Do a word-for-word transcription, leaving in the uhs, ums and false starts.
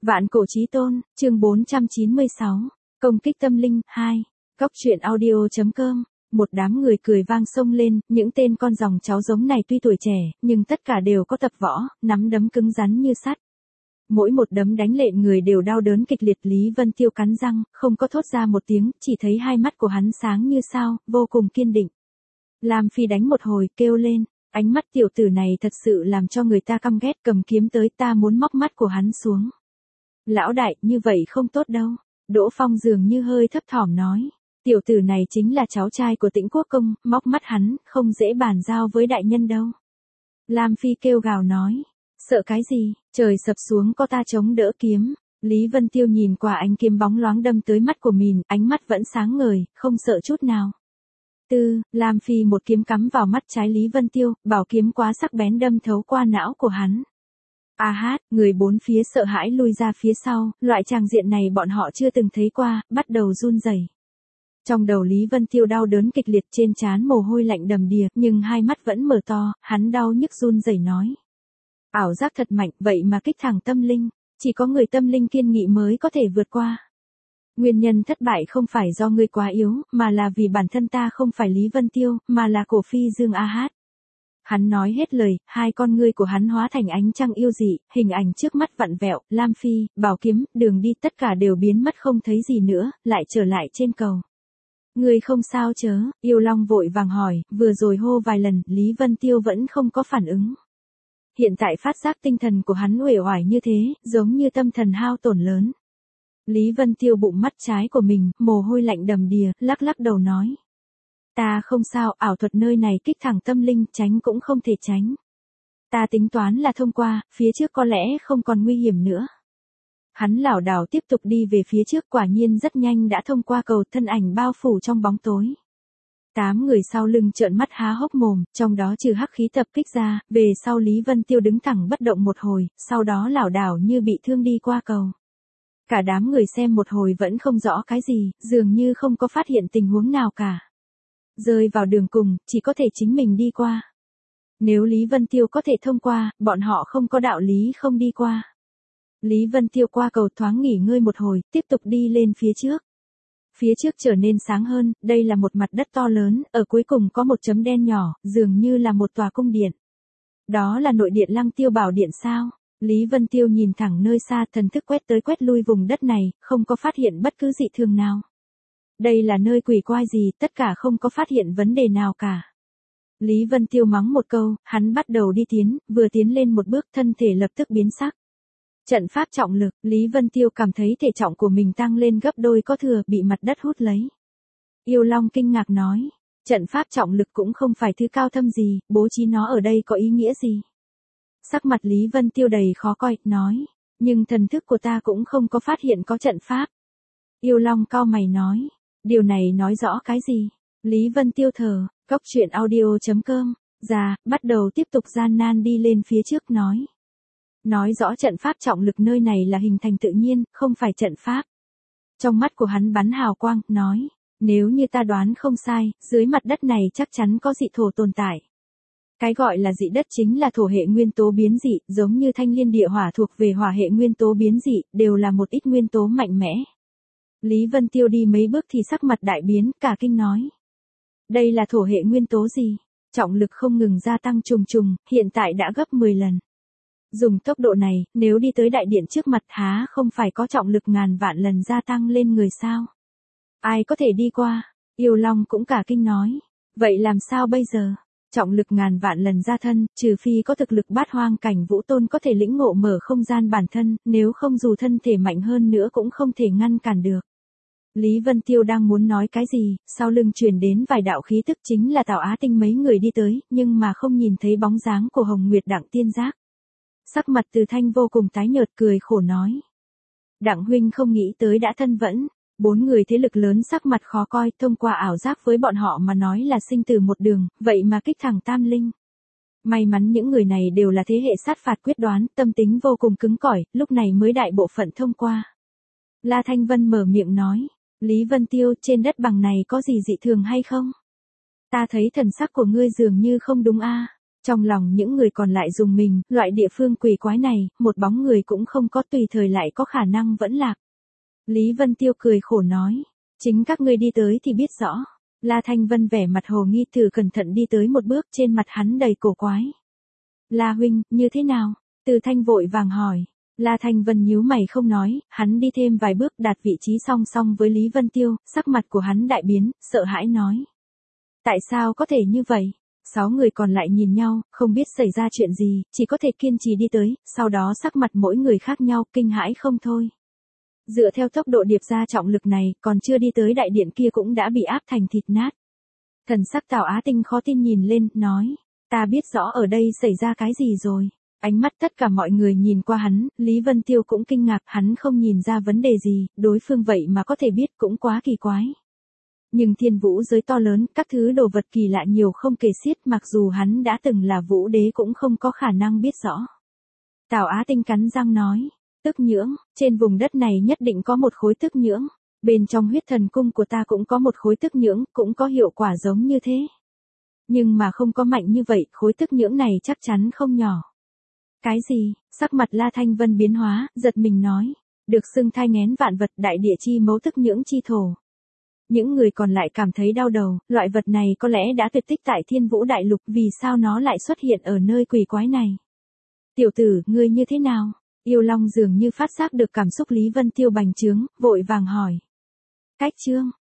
Vạn cổ chí tôn, chương bốn trăm chín mươi sáu, công kích tâm linh, hai. Cóc truyện audio chấm com. Một đám người cười vang sông lên, những tên con dòng cháu giống này tuy tuổi trẻ, nhưng tất cả đều có tập võ, nắm đấm cứng rắn như sắt. Mỗi một đấm đánh lệ người đều đau đớn kịch liệt. Lý Vân Tiêu cắn răng, không có thốt ra một tiếng, chỉ thấy hai mắt của hắn sáng như sao, vô cùng kiên định. Lam Phi đánh một hồi, kêu lên, ánh mắt tiểu tử này thật sự làm cho người ta căm ghét, cầm kiếm tới, ta muốn móc mắt của hắn xuống. Lão đại, như vậy không tốt đâu. Đỗ Phong dường như hơi thấp thỏm nói. Tiểu tử này chính là cháu trai của Tĩnh Quốc Công, móc mắt hắn, không dễ bàn giao với đại nhân đâu. Lam Phi kêu gào nói. Sợ cái gì, trời sập xuống có ta chống đỡ kiếm. Lý Vân Tiêu nhìn qua ánh kiếm bóng loáng đâm tới mắt của mình, ánh mắt vẫn sáng ngời, không sợ chút nào. Tư, Lam Phi một kiếm cắm vào mắt trái Lý Vân Tiêu, bảo kiếm quá sắc bén đâm thấu qua não của hắn. A hát, người bốn phía sợ hãi lui ra phía sau, loại tràng diện này bọn họ chưa từng thấy qua, bắt đầu run rẩy. Trong đầu Lý Vân Tiêu đau đớn kịch liệt, trên trán mồ hôi lạnh đầm đìa, nhưng hai mắt vẫn mở to, hắn đau nhức run rẩy nói. Ảo giác thật mạnh, vậy mà kích thẳng tâm linh, chỉ có người tâm linh kiên nghị mới có thể vượt qua. Nguyên nhân thất bại không phải do ngươi quá yếu, mà là vì bản thân ta không phải Lý Vân Tiêu, mà là Cổ Phi Dương A Hát. Hắn nói hết lời, hai con ngươi của hắn hóa thành ánh trăng yêu dị, hình ảnh trước mắt vặn vẹo, Lam Phi, bảo kiếm, đường đi tất cả đều biến mất không thấy gì nữa, lại trở lại trên cầu. Ngươi không sao chớ, Yêu Long vội vàng hỏi, vừa rồi hô vài lần, Lý Vân Tiêu vẫn không có phản ứng. Hiện tại phát giác tinh thần của hắn uể oải như thế, giống như tâm thần hao tổn lớn. Lý Vân Tiêu bụng mắt trái của mình, mồ hôi lạnh đầm đìa, lắc lắc đầu nói. Ta không sao, ảo thuật nơi này kích thẳng tâm linh, tránh cũng không thể tránh. Ta tính toán là thông qua, phía trước có lẽ không còn nguy hiểm nữa. Hắn lảo đảo tiếp tục đi về phía trước, quả nhiên rất nhanh đã thông qua cầu, thân ảnh bao phủ trong bóng tối. Tám người sau lưng trợn mắt há hốc mồm, trong đó trừ hắc khí tập kích ra, về sau Lý Vân Tiêu đứng thẳng bất động một hồi, sau đó lảo đảo như bị thương đi qua cầu. Cả đám người xem một hồi vẫn không rõ cái gì, dường như không có phát hiện tình huống nào cả. Rơi vào đường cùng, chỉ có thể chính mình đi qua. Nếu Lý Vân Tiêu có thể thông qua, bọn họ không có đạo lý không đi qua. Lý Vân Tiêu qua cầu thoáng nghỉ ngơi một hồi, tiếp tục đi lên phía trước. Phía trước trở nên sáng hơn, đây là một mặt đất to lớn, ở cuối cùng có một chấm đen nhỏ, dường như là một tòa cung điện. Đó là nội điện Lăng Tiêu Bảo Điện sao? Lý Vân Tiêu nhìn thẳng nơi xa, thần thức quét tới quét lui vùng đất này, không có phát hiện bất cứ dị thường nào. Đây là nơi quỷ quái gì, tất cả không có phát hiện vấn đề nào cả. Lý Vân Tiêu mắng một câu, hắn bắt đầu đi tiến, vừa tiến lên một bước thân thể lập tức biến sắc. Trận pháp trọng lực, Lý Vân Tiêu cảm thấy thể trọng của mình tăng lên gấp đôi có thừa, bị mặt đất hút lấy. Yêu Long kinh ngạc nói, trận pháp trọng lực cũng không phải thứ cao thâm gì, bố trí nó ở đây có ý nghĩa gì? Sắc mặt Lý Vân Tiêu đầy khó coi, nói, nhưng thần thức của ta cũng không có phát hiện có trận pháp. Yêu Long cau mày nói, điều này nói rõ cái gì? Lý Vân Tiêu thở, cóc truyện audio chấm com, ra, bắt đầu tiếp tục gian nan đi lên phía trước nói. Nói rõ trận pháp trọng lực nơi này là hình thành tự nhiên, không phải trận pháp. Trong mắt của hắn bắn hào quang, nói, nếu như ta đoán không sai, dưới mặt đất này chắc chắn có dị thổ tồn tại. Cái gọi là dị đất chính là thổ hệ nguyên tố biến dị, giống như thanh liên địa hỏa thuộc về hỏa hệ nguyên tố biến dị, đều là một ít nguyên tố mạnh mẽ. Lý Vân Tiêu đi mấy bước thì sắc mặt đại biến, cả kinh nói. Đây là thổ hệ nguyên tố gì? Trọng lực không ngừng gia tăng trùng trùng, hiện tại đã gấp mười lần. Dùng tốc độ này, nếu đi tới đại điện trước mặt há không phải có trọng lực ngàn vạn lần gia tăng lên người sao? Ai có thể đi qua? Yêu Long cũng cả kinh nói. Vậy làm sao bây giờ? Trọng lực ngàn vạn lần gia thân, trừ phi có thực lực bát hoang cảnh vũ tôn có thể lĩnh ngộ mở không gian bản thân, nếu không dù thân thể mạnh hơn nữa cũng không thể ngăn cản được. Lý Vân Tiêu đang muốn nói cái gì, sau lưng truyền đến vài đạo khí tức chính là Tào Á Tinh mấy người đi tới, nhưng mà không nhìn thấy bóng dáng của Hồng Nguyệt Đặng Tiên Giác. Sắc mặt Từ Thanh vô cùng tái nhợt, cười khổ nói. Đặng huynh không nghĩ tới đã thân vẫn. Bốn người thế lực lớn sắc mặt khó coi, thông qua ảo giác với bọn họ mà nói là sinh tử một đường, vậy mà kích thẳng tam linh. May mắn những người này đều là thế hệ sát phạt quyết đoán, tâm tính vô cùng cứng cỏi, lúc này mới đại bộ phận thông qua. La Thanh Vân mở miệng nói, Lý Vân Tiêu, trên đất bằng này có gì dị thường hay không? Ta thấy thần sắc của ngươi dường như không đúng a. Trong lòng những người còn lại dùng mình, loại địa phương quỷ quái này, một bóng người cũng không có, tùy thời lại có khả năng vẫn lạc. Lý Vân Tiêu cười khổ nói, chính các ngươi đi tới thì biết rõ. La Thanh Vân vẻ mặt hồ nghi thử cẩn thận đi tới một bước, trên mặt hắn đầy cổ quái. La huynh, như thế nào? Từ Thanh vội vàng hỏi. La Thanh Vân nhíu mày không nói, hắn đi thêm vài bước đạt vị trí song song với Lý Vân Tiêu, sắc mặt của hắn đại biến, sợ hãi nói. Tại sao có thể như vậy? Sáu người còn lại nhìn nhau, không biết xảy ra chuyện gì, chỉ có thể kiên trì đi tới, sau đó sắc mặt mỗi người khác nhau, kinh hãi không thôi. Dựa theo tốc độ điệp ra trọng lực này, còn chưa đi tới đại điện kia cũng đã bị áp thành thịt nát. Thần sắc Tào Á Tinh khó tin nhìn lên, nói, ta biết rõ ở đây xảy ra cái gì rồi. Ánh mắt tất cả mọi người nhìn qua hắn, Lý Vân Tiêu cũng kinh ngạc, hắn không nhìn ra vấn đề gì, đối phương vậy mà có thể biết cũng quá kỳ quái. Nhưng thiên vũ giới to lớn, các thứ đồ vật kỳ lạ nhiều không kể xiết, mặc dù hắn đã từng là vũ đế cũng không có khả năng biết rõ. Tào Á Tinh cắn răng nói, tức nhưỡng, trên vùng đất này nhất định có một khối tức nhưỡng, bên trong huyết thần cung của ta cũng có một khối tức nhưỡng, cũng có hiệu quả giống như thế. Nhưng mà không có mạnh như vậy, khối tức nhưỡng này chắc chắn không nhỏ. Cái gì? Sắc mặt La Thanh Vân biến hóa, giật mình nói, được xưng thai nghén vạn vật, đại địa chi mấu tức nhưỡng chi thổ. Những người còn lại cảm thấy đau đầu, loại vật này có lẽ đã tuyệt tích tại Thiên Vũ Đại Lục, vì sao nó lại xuất hiện ở nơi quỷ quái này? Tiểu tử, ngươi như thế nào? Yêu Long dường như phát giác được cảm xúc Lý Vân Tiêu bành trướng, vội vàng hỏi. Cách chương,